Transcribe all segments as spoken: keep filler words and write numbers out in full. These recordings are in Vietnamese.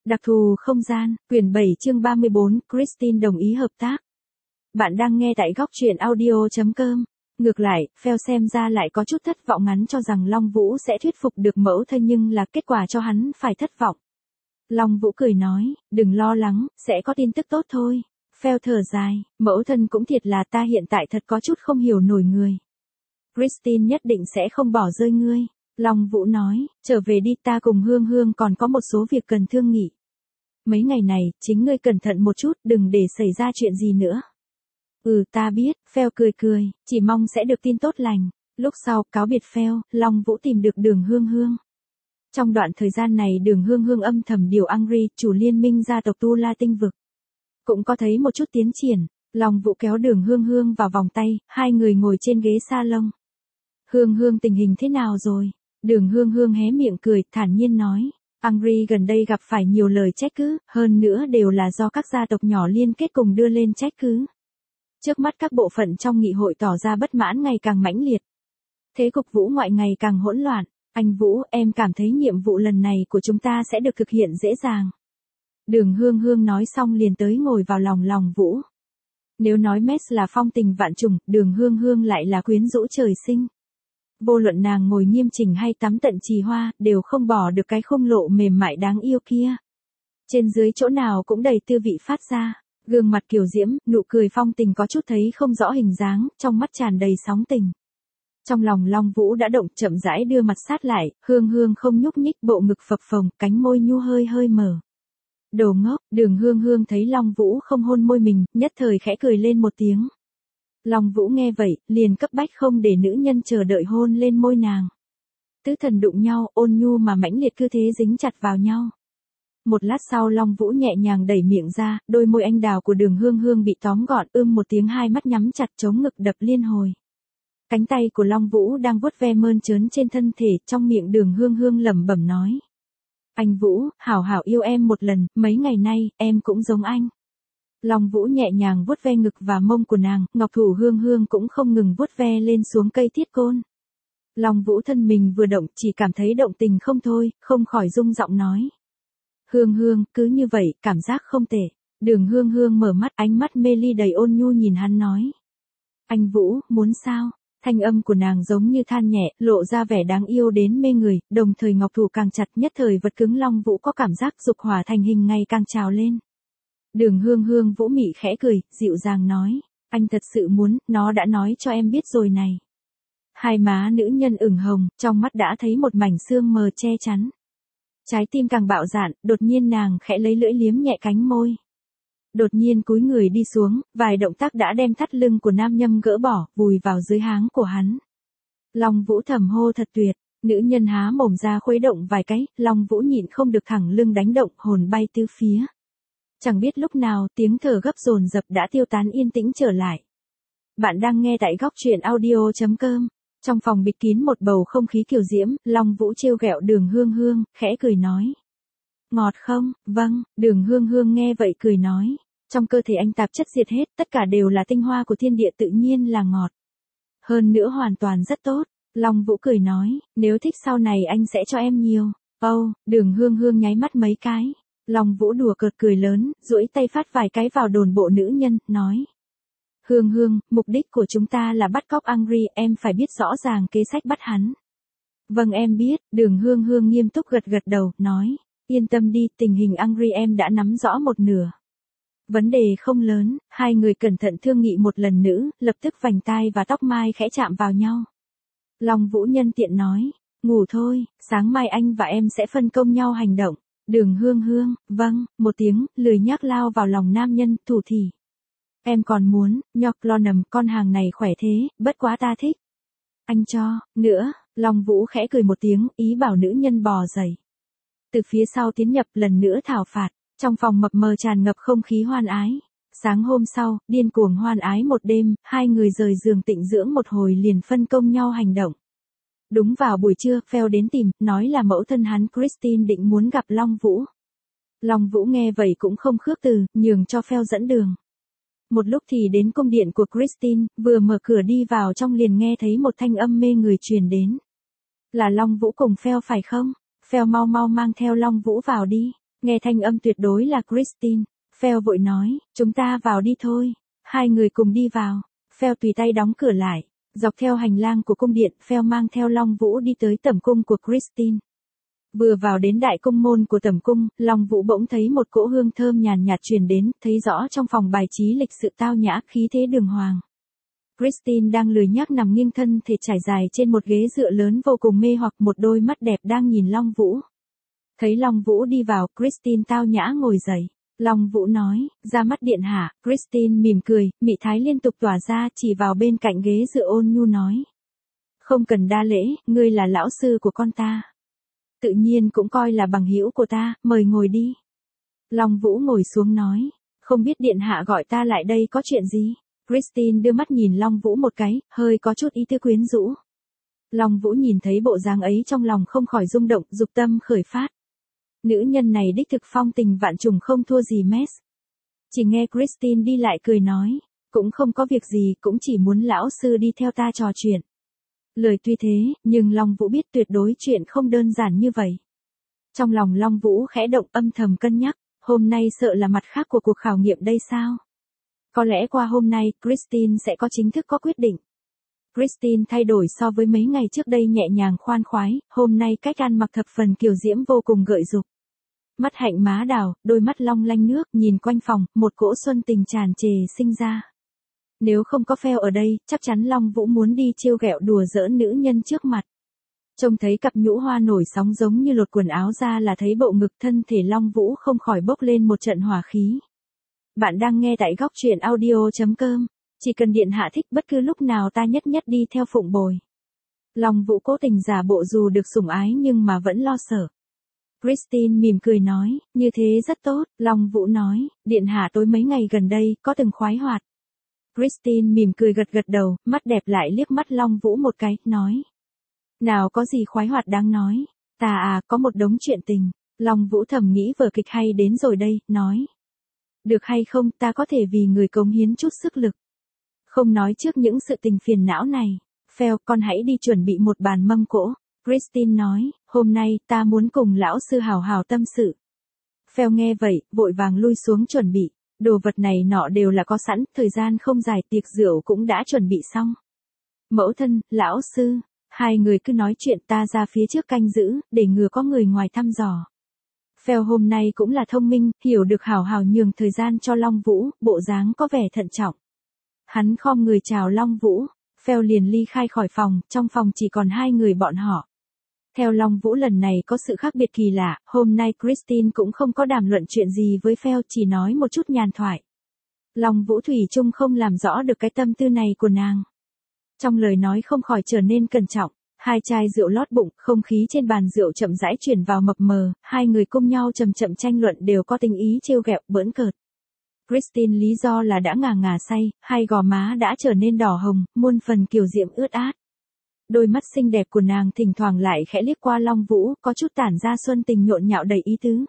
Đặc thù không gian, quyển bảy chương ba mươi bốn, Christine đồng ý hợp tác. Bạn đang nghe tại góc truyện audio chấm com. Ngược lại, Phèo xem ra lại có chút thất vọng, ngắn cho rằng Long Vũ sẽ thuyết phục được mẫu thân nhưng là kết quả cho hắn phải thất vọng. Long Vũ cười nói, đừng lo lắng, sẽ có tin tức tốt thôi. Phèo thở dài, mẫu thân cũng thiệt là ta hiện tại thật có chút không hiểu nổi người. Christine nhất định sẽ không bỏ rơi ngươi. Long Vũ nói, trở về đi, ta cùng Hương Hương còn có một số việc cần thương nghị. Mấy ngày này, chính ngươi cẩn thận một chút, đừng để xảy ra chuyện gì nữa. Ừ, ta biết, Phèo cười cười, chỉ mong sẽ được tin tốt lành. Lúc sau, cáo biệt Phèo, Long Vũ tìm được Đường Hương Hương. Trong đoạn thời gian này Đường Hương Hương âm thầm điều Angry, chủ liên minh gia tộc Tu La Tinh Vực. Cũng có thấy một chút tiến triển, Long Vũ kéo Đường Hương Hương vào vòng tay, hai người ngồi trên ghế salon. Hương Hương tình hình thế nào rồi? Đường Hương Hương hé miệng cười, thản nhiên nói. Angry gần đây gặp phải nhiều lời trách cứ, hơn nữa đều là do các gia tộc nhỏ liên kết cùng đưa lên trách cứ. Trước mắt các bộ phận trong nghị hội tỏ ra bất mãn ngày càng mãnh liệt. Thế cục Vũ ngoại ngày càng hỗn loạn. Anh Vũ, em cảm thấy nhiệm vụ lần này của chúng ta sẽ được thực hiện dễ dàng. Đường Hương Hương nói xong liền tới ngồi vào lòng Long Vũ. Nếu nói Mess là phong tình vạn trùng, Đường Hương Hương lại là quyến rũ trời sinh. Vô luận nàng ngồi nghiêm chỉnh hay tắm tận trì hoa, đều không bỏ được cái khung lộ mềm mại đáng yêu kia. Trên dưới chỗ nào cũng đầy tư vị phát ra, gương mặt kiều diễm, nụ cười phong tình có chút thấy không rõ hình dáng, trong mắt tràn đầy sóng tình. Trong lòng Long Vũ đã động, chậm rãi đưa mặt sát lại, Hương Hương không nhúc nhích, bộ ngực phập phồng, cánh môi nhu hơi hơi mở. Đồ ngốc, Đường Hương Hương thấy Long Vũ không hôn môi mình, nhất thời khẽ cười lên một tiếng. Long Vũ nghe vậy, liền cấp bách không để nữ nhân chờ đợi hôn lên môi nàng. Tứ thần đụng nhau, ôn nhu mà mãnh liệt cứ thế dính chặt vào nhau. Một lát sau Long Vũ nhẹ nhàng đẩy miệng ra, đôi môi anh đào của Đường Hương Hương bị tóm gọn, ưm một tiếng, hai mắt nhắm chặt chống ngực đập liên hồi. Cánh tay của Long Vũ đang vuốt ve mơn trớn trên thân thể, trong miệng Đường Hương Hương lẩm bẩm nói. Anh Vũ, hảo hảo yêu em một lần, mấy ngày nay, em cũng giống anh. Long Vũ nhẹ nhàng vuốt ve ngực và mông của nàng, ngọc thủ Hương Hương cũng không ngừng vuốt ve lên xuống cây thiết côn. Long Vũ thân mình vừa động, chỉ cảm thấy động tình không thôi, không khỏi rung giọng nói. Hương Hương, cứ như vậy, cảm giác không tệ. Đường Hương Hương mở mắt, ánh mắt mê ly đầy ôn nhu nhìn hắn nói. Anh Vũ, muốn sao? Thanh âm của nàng giống như than nhẹ, lộ ra vẻ đáng yêu đến mê người, đồng thời ngọc thủ càng chặt, nhất thời vật cứng Long Vũ có cảm giác dục hỏa thành hình ngày càng trào lên. Đường Hương Hương Vũ mị khẽ cười, dịu dàng nói, anh thật sự muốn, nó đã nói cho em biết rồi này. Hai má nữ nhân ửng hồng, trong mắt đã thấy một mảnh sương mờ che chắn. Trái tim càng bạo dạn, đột nhiên nàng khẽ lấy lưỡi liếm nhẹ cánh môi. Đột nhiên cúi người đi xuống, vài động tác đã đem thắt lưng của nam nhâm gỡ bỏ, vùi vào dưới háng của hắn. Long Vũ thầm hô thật tuyệt, nữ nhân há mồm ra khuấy động vài cái, Long Vũ nhịn không được thẳng lưng đánh động, hồn bay tứ phía. Chẳng biết lúc nào, tiếng thở gấp dồn dập đã tiêu tán, yên tĩnh trở lại. Bạn đang nghe tại góc truyện audio chấm com. Trong phòng bịt kín một bầu không khí kiều diễm, Long Vũ trêu ghẹo Đường Hương Hương, khẽ cười nói. Ngọt không? Vâng, Đường Hương Hương nghe vậy cười nói. Trong cơ thể anh tạp chất diệt hết, tất cả đều là tinh hoa của thiên địa, tự nhiên là ngọt. Hơn nữa hoàn toàn rất tốt. Long Vũ cười nói, nếu thích sau này anh sẽ cho em nhiều. Âu, oh, Đường Hương Hương nháy mắt mấy cái. Long Vũ đùa cợt cười lớn, duỗi tay phát vài cái vào đồn bộ nữ nhân, nói. Hương Hương, mục đích của chúng ta là bắt cóc Angry, em phải biết rõ ràng kế sách bắt hắn. Vâng em biết, Đường Hương Hương nghiêm túc gật gật đầu, nói. Yên tâm đi, tình hình Angry em đã nắm rõ một nửa. Vấn đề không lớn, hai người cẩn thận thương nghị một lần nữa, lập tức vành tai và tóc mai khẽ chạm vào nhau. Long Vũ nhân tiện nói, ngủ thôi, sáng mai anh và em sẽ phân công nhau hành động. Đường Hương Hương, vâng, một tiếng, lười nhác lao vào lòng nam nhân, thủ thỉ. Em còn muốn, nhọc lo nầm, con hàng này khỏe thế, bất quá ta thích. Anh cho, nữa, Long Vũ khẽ cười một tiếng, ý bảo nữ nhân bò dậy. Từ phía sau tiến nhập lần nữa thảo phạt, trong phòng mập mờ tràn ngập không khí hoan ái. Sáng hôm sau, điên cuồng hoan ái một đêm, hai người rời giường tịnh dưỡng một hồi liền phân công nhau hành động. Đúng vào buổi trưa, Phèo đến tìm, nói là mẫu thân hắn Christine định muốn gặp Long Vũ. Long Vũ nghe vậy cũng không khước từ, nhường cho Phèo dẫn đường. Một lúc thì đến cung điện của Christine, vừa mở cửa đi vào trong liền nghe thấy một thanh âm mê người truyền đến. Là Long Vũ cùng Phèo phải không? Phèo mau mau mang theo Long Vũ vào đi. Nghe thanh âm tuyệt đối là Christine, Phèo vội nói, chúng ta vào đi thôi. Hai người cùng đi vào, Phèo tùy tay đóng cửa lại. Dọc theo hành lang của cung điện, Phèo mang theo Long Vũ đi tới tẩm cung của Christine. Vừa vào đến đại cung môn của tẩm cung, Long Vũ bỗng thấy một cỗ hương thơm nhàn nhạt truyền đến, thấy rõ trong phòng bài trí lịch sự tao nhã, khí thế đường hoàng. Christine đang lười nhác nằm nghiêng thân thể trải dài trên một ghế dựa lớn vô cùng mê hoặc, một đôi mắt đẹp đang nhìn Long Vũ. Thấy Long Vũ đi vào, Christine tao nhã ngồi dậy. Long Vũ nói, ra mắt điện hạ. Christine mỉm cười, mị thái liên tục tỏa ra, chỉ vào bên cạnh ghế dựa ôn nhu nói. Không cần đa lễ, ngươi là lão sư của con ta. Tự nhiên cũng coi là bằng hữu của ta, mời ngồi đi. Long Vũ ngồi xuống nói, không biết điện hạ gọi ta lại đây có chuyện gì? Christine đưa mắt nhìn Long Vũ một cái, hơi có chút ý tư quyến rũ. Long Vũ nhìn thấy bộ dáng ấy trong lòng không khỏi rung động, dục tâm khởi phát. Nữ nhân này đích thực phong tình vạn trùng, không thua gì Mess. Chỉ nghe Christine đi lại cười nói, cũng không có việc gì, cũng chỉ muốn lão sư đi theo ta trò chuyện. Lời tuy thế, nhưng Long Vũ biết tuyệt đối chuyện không đơn giản như vậy. Trong lòng Long Vũ khẽ động, âm thầm cân nhắc, hôm nay sợ là mặt khác của cuộc khảo nghiệm đây sao? Có lẽ qua hôm nay, Christine sẽ có chính thức có quyết định. Christine thay đổi so với mấy ngày trước đây, nhẹ nhàng khoan khoái, hôm nay cách ăn mặc thập phần kiều diễm vô cùng gợi dục. Mắt hạnh má đào, đôi mắt long lanh nước, nhìn quanh phòng, một cỗ xuân tình tràn trề sinh ra. Nếu không có Phèo ở đây, chắc chắn Long Vũ muốn đi trêu ghẹo đùa giỡn nữ nhân trước mặt. Trông thấy cặp nhũ hoa nổi sóng giống như lột quần áo ra là thấy bộ ngực, thân thể Long Vũ không khỏi bốc lên một trận hỏa khí. Bạn đang nghe tại góc truyện audio chấm com. Chỉ cần điện hạ thích, bất cứ lúc nào ta nhất nhất đi theo phụng bồi. Long Vũ cố tình giả bộ dù được sủng ái nhưng mà vẫn lo sợ. Christine mỉm cười nói, như thế rất tốt. Long Vũ nói, điện hạ tối mấy ngày gần đây có từng khoái hoạt. Christine mỉm cười gật gật đầu, mắt đẹp lại liếc mắt Long Vũ một cái, nói. Nào có gì khoái hoạt đáng nói. Ta à, có một đống chuyện tình. Long Vũ thầm nghĩ vở kịch hay đến rồi đây, nói. Được hay không, ta có thể vì người cống hiến chút sức lực. Không nói trước những sự tình phiền não này. Phèo, con hãy đi chuẩn bị một bàn mâm cỗ. Christine nói, hôm nay, ta muốn cùng lão sư hào hào tâm sự. Phèo nghe vậy, vội vàng lui xuống chuẩn bị. Đồ vật này nọ đều là có sẵn, thời gian không dài, tiệc rượu cũng đã chuẩn bị xong. Mẫu thân, lão sư, hai người cứ nói chuyện, ta ra phía trước canh giữ, để ngừa có người ngoài thăm dò. Phèo hôm nay cũng là thông minh, hiểu được hào hào nhường thời gian cho Long Vũ, bộ dáng có vẻ thận trọng. Hắn khom người chào Long Vũ, Phèo liền ly khai khỏi phòng, trong phòng chỉ còn hai người bọn họ. Theo Long Vũ lần này có sự khác biệt kỳ lạ, hôm nay Christine cũng không có đàm luận chuyện gì với Phèo, chỉ nói một chút nhàn thoại. Long Vũ thủy chung không làm rõ được cái tâm tư này của nàng. Trong lời nói không khỏi trở nên cẩn trọng, hai chai rượu lót bụng, không khí trên bàn rượu chậm rãi chuyển vào mập mờ, hai người cùng nhau chậm chậm tranh luận đều có tình ý trêu ghẹo, bỡn cợt. Christine lý do là đã ngà ngà say, hai gò má đã trở nên đỏ hồng, muôn phần kiều diễm ướt át. Đôi mắt xinh đẹp của nàng thỉnh thoảng lại khẽ liếc qua Long Vũ, có chút tản ra xuân tình nhộn nhạo đầy ý tứ.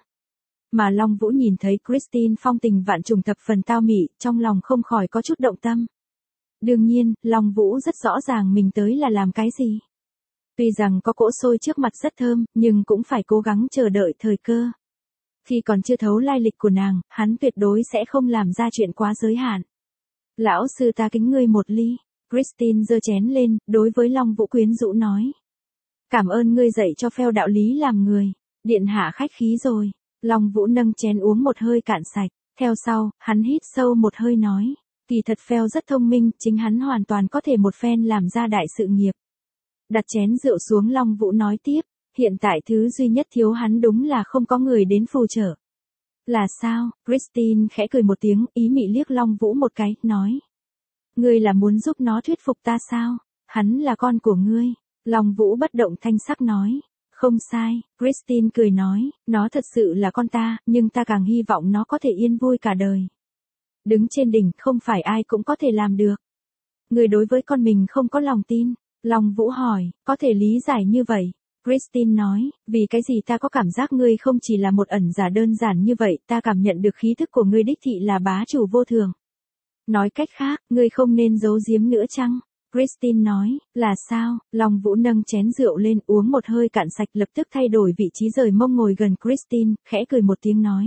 Mà Long Vũ nhìn thấy Christine phong tình vạn trùng thập phần tao mị, trong lòng không khỏi có chút động tâm. Đương nhiên, Long Vũ rất rõ ràng mình tới là làm cái gì. Tuy rằng có cỗ xôi trước mặt rất thơm, nhưng cũng phải cố gắng chờ đợi thời cơ. Khi còn chưa thấu lai lịch của nàng, hắn tuyệt đối sẽ không làm ra chuyện quá giới hạn. Lão sư ta kính ngươi một ly. Christine giơ chén lên, đối với Long Vũ quyến rũ nói. Cảm ơn ngươi dạy cho Phèo đạo lý làm người. Điện hạ khách khí rồi. Long Vũ nâng chén uống một hơi cạn sạch. Theo sau, hắn hít sâu một hơi nói. Kỳ thật Phèo rất thông minh, chính hắn hoàn toàn có thể một phen làm ra đại sự nghiệp. Đặt chén rượu xuống, Long Vũ nói tiếp. Hiện tại thứ duy nhất thiếu hắn đúng là không có người đến phù trợ. Là sao? Christine khẽ cười một tiếng, ý mị liếc Long Vũ một cái, nói. Ngươi là muốn giúp nó thuyết phục ta sao? Hắn là con của ngươi. Long Vũ bất động thanh sắc nói. Không sai, Christine cười nói, nó thật sự là con ta, nhưng ta càng hy vọng nó có thể yên vui cả đời. Đứng trên đỉnh, không phải ai cũng có thể làm được. Ngươi đối với con mình không có lòng tin. Long Vũ hỏi, có thể lý giải như vậy. Christine nói, vì cái gì ta có cảm giác ngươi không chỉ là một ẩn giả đơn giản như vậy, ta cảm nhận được khí thức của ngươi đích thị là bá chủ vô thường. Nói cách khác, ngươi không nên giấu giếm nữa chăng? Christine nói, là sao? Long Vũ nâng chén rượu lên uống một hơi cạn sạch lập tức thay đổi vị trí rời mông ngồi gần Christine, khẽ cười một tiếng nói.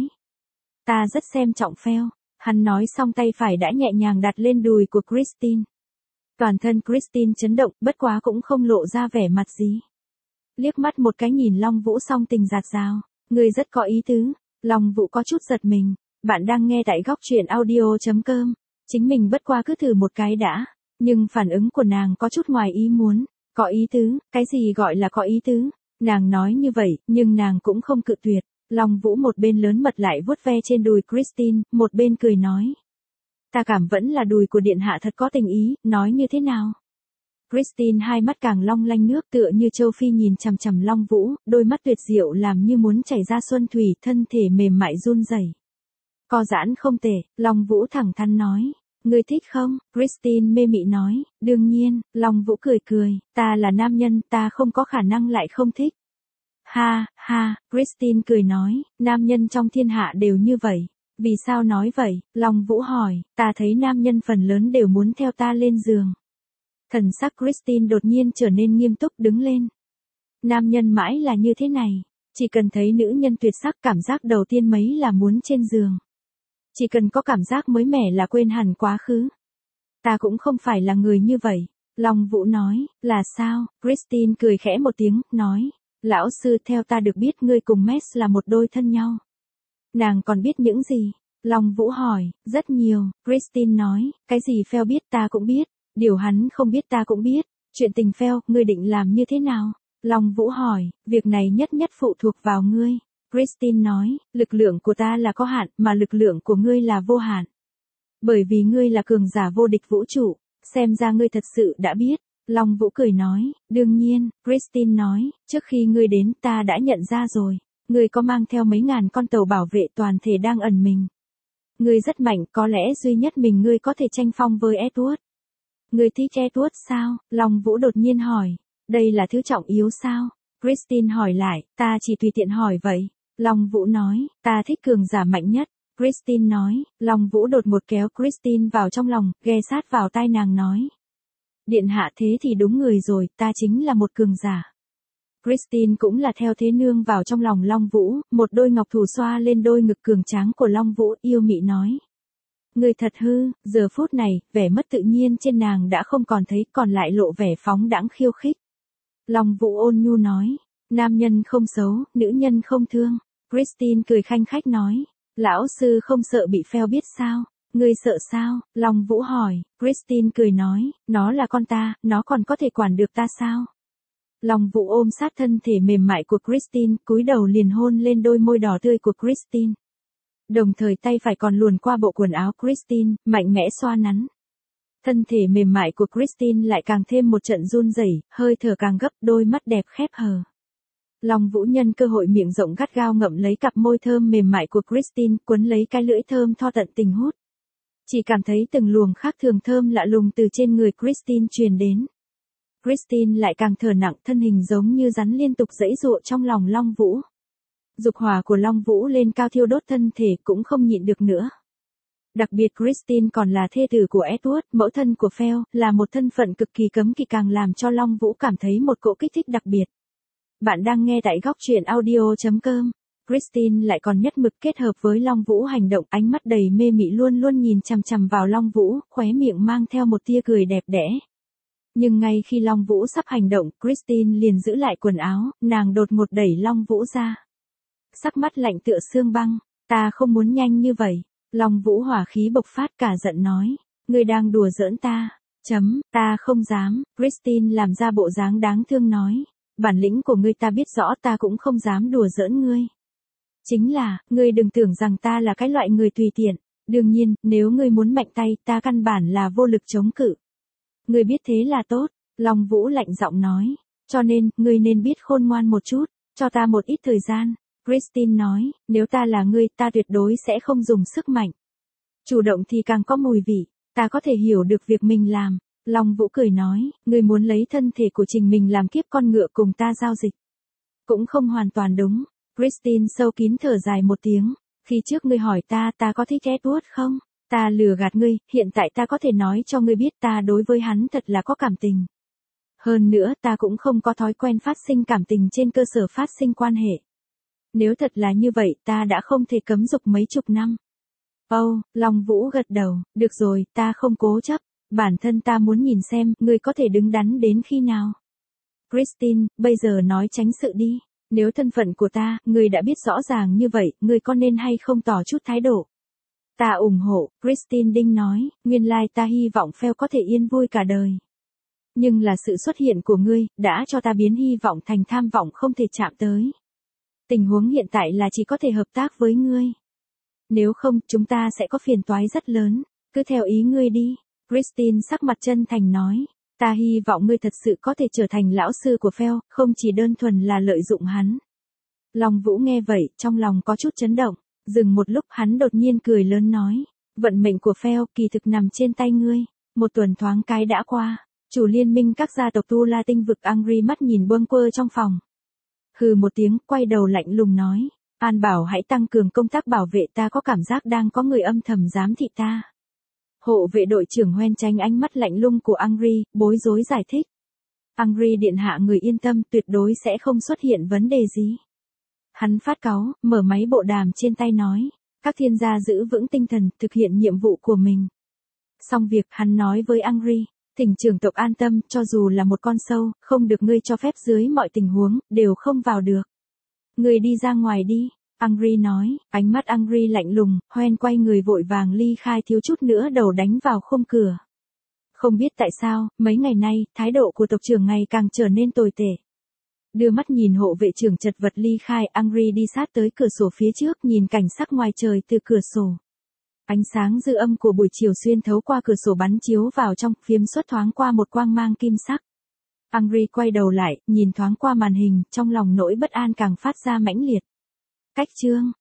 Ta rất xem trọng Phèo. Hắn nói xong tay phải đã nhẹ nhàng đặt lên đùi của Christine. Toàn thân Christine chấn động, bất quá cũng không lộ ra vẻ mặt gì. Liếc mắt một cái nhìn Long Vũ song tình giạt rào. Ngươi rất có ý tứ. Long Vũ có chút giật mình. Bạn đang nghe tại góc truyện audio chấm com. Chính mình bất qua cứ thử một cái đã. Nhưng phản ứng của nàng có chút ngoài ý muốn. Có ý tứ, cái gì gọi là có ý tứ? Nàng nói như vậy, nhưng nàng cũng không cự tuyệt. Long Vũ một bên lớn mật lại vuốt ve trên đùi Christine, một bên cười nói. Ta cảm vẫn là đùi của điện hạ thật có tình ý, nói như thế nào? Christine hai mắt càng long lanh nước tựa như châu phi nhìn chằm chằm Long Vũ, đôi mắt tuyệt diệu làm như muốn chảy ra xuân thủy, thân thể mềm mại run rẩy. Co giãn không tệ, Long Vũ thẳng thắn nói. Ngươi thích không? Christine mê mị nói, đương nhiên, Long Vũ cười cười, ta là nam nhân, ta không có khả năng lại không thích. Ha, ha, Christine cười nói, nam nhân trong thiên hạ đều như vậy. Vì sao nói vậy? Long Vũ hỏi, ta thấy nam nhân phần lớn đều muốn theo ta lên giường. Thần sắc Christine đột nhiên trở nên nghiêm túc đứng lên. Nam nhân mãi là như thế này. Chỉ cần thấy nữ nhân tuyệt sắc cảm giác đầu tiên mấy là muốn trên giường. Chỉ cần có cảm giác mới mẻ là quên hẳn quá khứ. Ta cũng không phải là người như vậy. Long Vũ nói, là sao? Christine cười khẽ một tiếng, nói. Lão sư theo ta được biết ngươi cùng Mess là một đôi thân nhau. Nàng còn biết những gì? Long Vũ hỏi, rất nhiều. Christine nói, cái gì Phèo biết ta cũng biết. Điều hắn không biết ta cũng biết. Chuyện tình Phèo, ngươi định làm như thế nào? Long Vũ hỏi, việc này nhất nhất phụ thuộc vào ngươi. Christine nói, lực lượng của ta là có hạn, mà lực lượng của ngươi là vô hạn. Bởi vì ngươi là cường giả vô địch vũ trụ, xem ra ngươi thật sự đã biết. Long Vũ cười nói, đương nhiên, Christine nói, trước khi ngươi đến ta đã nhận ra rồi. Ngươi có mang theo mấy ngàn con tàu bảo vệ toàn thể đang ẩn mình. Ngươi rất mạnh, có lẽ duy nhất mình ngươi có thể tranh phong với Edward. Ngươi thích Edward sao? Long Vũ đột nhiên hỏi, đây là thứ trọng yếu sao? Christine hỏi lại, ta chỉ tùy tiện hỏi vậy. Long Vũ nói, ta thích cường giả mạnh nhất. Christine nói, Long Vũ đột ngột kéo Christine vào trong lòng, ghé sát vào tai nàng nói. Điện hạ thế thì đúng người rồi, ta chính là một cường giả. Christine cũng là theo thế nương vào trong lòng Long Vũ, một đôi ngọc thủ xoa lên đôi ngực cường tráng của Long Vũ yêu mị nói. Người thật hư, giờ phút này, vẻ mất tự nhiên trên nàng đã không còn thấy còn lại lộ vẻ phóng đãng khiêu khích. Long Vũ ôn nhu nói, nam nhân không xấu, nữ nhân không thương. Christine cười khanh khách nói, lão sư không sợ bị Phèo biết sao? Ngươi sợ sao? Long Vũ hỏi, Christine cười nói, nó là con ta, nó còn có thể quản được ta sao? Long Vũ ôm sát thân thể mềm mại của Christine, cúi đầu liền hôn lên đôi môi đỏ tươi của Christine. Đồng thời tay phải còn luồn qua bộ quần áo Christine, mạnh mẽ xoa nắn. Thân thể mềm mại của Christine lại càng thêm một trận run rẩy, hơi thở càng gấp, đôi mắt đẹp khép hờ. Long Vũ nhân cơ hội miệng rộng gắt gao ngậm lấy cặp môi thơm mềm mại của Christine, quấn lấy cái lưỡi thơm tho tận tình hút. Chỉ cảm thấy từng luồng khác thường thơm lạ lùng từ trên người Christine truyền đến. Christine lại càng thở nặng, thân hình giống như rắn liên tục giãy giụa trong lòng Long Vũ. Dục hỏa của Long Vũ lên cao thiêu đốt thân thể cũng không nhịn được nữa. Đặc biệt Christine còn là thê tử của Edward, mẫu thân của Phèo, là một thân phận cực kỳ cấm kỵ càng làm cho Long Vũ cảm thấy một cỗ kích thích đặc biệt. Bạn đang nghe tại góc truyện audio chấm com. Christine lại còn nhất mực kết hợp với Long Vũ hành động, ánh mắt đầy mê mị luôn luôn nhìn chằm chằm vào Long Vũ, khóe miệng mang theo một tia cười đẹp đẽ. Nhưng ngay khi Long Vũ sắp hành động, Christine liền giữ lại quần áo, nàng đột ngột đẩy Long Vũ ra. Sắc mắt lạnh tựa xương băng, ta không muốn nhanh như vậy. Long Vũ hỏa khí bộc phát cả giận nói, ngươi đang đùa giỡn ta. Chấm, ta không dám. Christine làm ra bộ dáng đáng thương nói, bản lĩnh của ngươi ta biết rõ, ta cũng không dám đùa giỡn ngươi. Chính là, ngươi đừng tưởng rằng ta là cái loại người tùy tiện. Đương nhiên, nếu ngươi muốn mạnh tay, ta căn bản là vô lực chống cự. Ngươi biết thế là tốt. Long Vũ lạnh giọng nói, cho nên, ngươi nên biết khôn ngoan một chút, cho ta một ít thời gian. Christine nói, nếu ta là ngươi, ta tuyệt đối sẽ không dùng sức mạnh. Chủ động thì càng có mùi vị, ta có thể hiểu được việc mình làm. Long Vũ cười nói, ngươi muốn lấy thân thể của trình mình làm kiếp con ngựa cùng ta giao dịch. Cũng không hoàn toàn đúng. Christine sâu kín thở dài một tiếng, khi trước ngươi hỏi ta ta có thích Edward không? Ta lừa gạt ngươi, hiện tại ta có thể nói cho ngươi biết ta đối với hắn thật là có cảm tình. Hơn nữa ta cũng không có thói quen phát sinh cảm tình trên cơ sở phát sinh quan hệ. Nếu thật là như vậy ta đã không thể cấm dục mấy chục năm. Âu, oh, Long Vũ gật đầu, được rồi, ta không cố chấp, bản thân ta muốn nhìn xem, ngươi có thể đứng đắn đến khi nào. Christine, bây giờ nói tránh sự đi, nếu thân phận của ta, ngươi đã biết rõ ràng như vậy, ngươi có nên hay không tỏ chút thái độ. Ta ủng hộ, Christine Đinh nói, nguyên lai ta hy vọng Phèo có thể yên vui cả đời. Nhưng là sự xuất hiện của ngươi, đã cho ta biến hy vọng thành tham vọng không thể chạm tới. Tình huống hiện tại là chỉ có thể hợp tác với ngươi. Nếu không, chúng ta sẽ có phiền toái rất lớn, cứ theo ý ngươi đi. Christine sắc mặt chân thành nói, ta hy vọng ngươi thật sự có thể trở thành lão sư của Phèo, không chỉ đơn thuần là lợi dụng hắn. Long Vũ nghe vậy, trong lòng có chút chấn động, dừng một lúc hắn đột nhiên cười lớn nói, vận mệnh của Phèo kỳ thực nằm trên tay ngươi. Một tuần thoáng cái đã qua, chủ liên minh các gia tộc Tu La tinh vực Angry mắt nhìn bâng quơ trong phòng. Hừ một tiếng, quay đầu lạnh lùng nói, An Bảo hãy tăng cường công tác bảo vệ, ta có cảm giác đang có người âm thầm giám thị ta. Hộ vệ đội trưởng Hoen tránh ánh mắt lạnh lùng của Angry, bối rối giải thích. Angry điện hạ người yên tâm, tuyệt đối sẽ không xuất hiện vấn đề gì. Hắn phát cáu, mở máy bộ đàm trên tay nói, các thiên gia giữ vững tinh thần, thực hiện nhiệm vụ của mình. Xong việc, hắn nói với Angry, thỉnh trưởng tộc an tâm, cho dù là một con sâu, không được ngươi cho phép dưới mọi tình huống, đều không vào được. Ngươi đi ra ngoài đi, Angry nói, ánh mắt Angry lạnh lùng, Hoen quay người vội vàng ly khai, thiếu chút nữa đầu đánh vào khung cửa. Không biết tại sao, mấy ngày nay, thái độ của tộc trưởng ngày càng trở nên tồi tệ. Đưa mắt nhìn hộ vệ trưởng chật vật ly khai, Angry đi sát tới cửa sổ phía trước, nhìn cảnh sắc ngoài trời từ cửa sổ. Ánh sáng dư âm của buổi chiều xuyên thấu qua cửa sổ bắn chiếu vào trong, phiếm xuất thoáng qua một quang mang kim sắc. Angry quay đầu lại, nhìn thoáng qua màn hình, trong lòng nỗi bất an càng phát ra mãnh liệt. Cách chương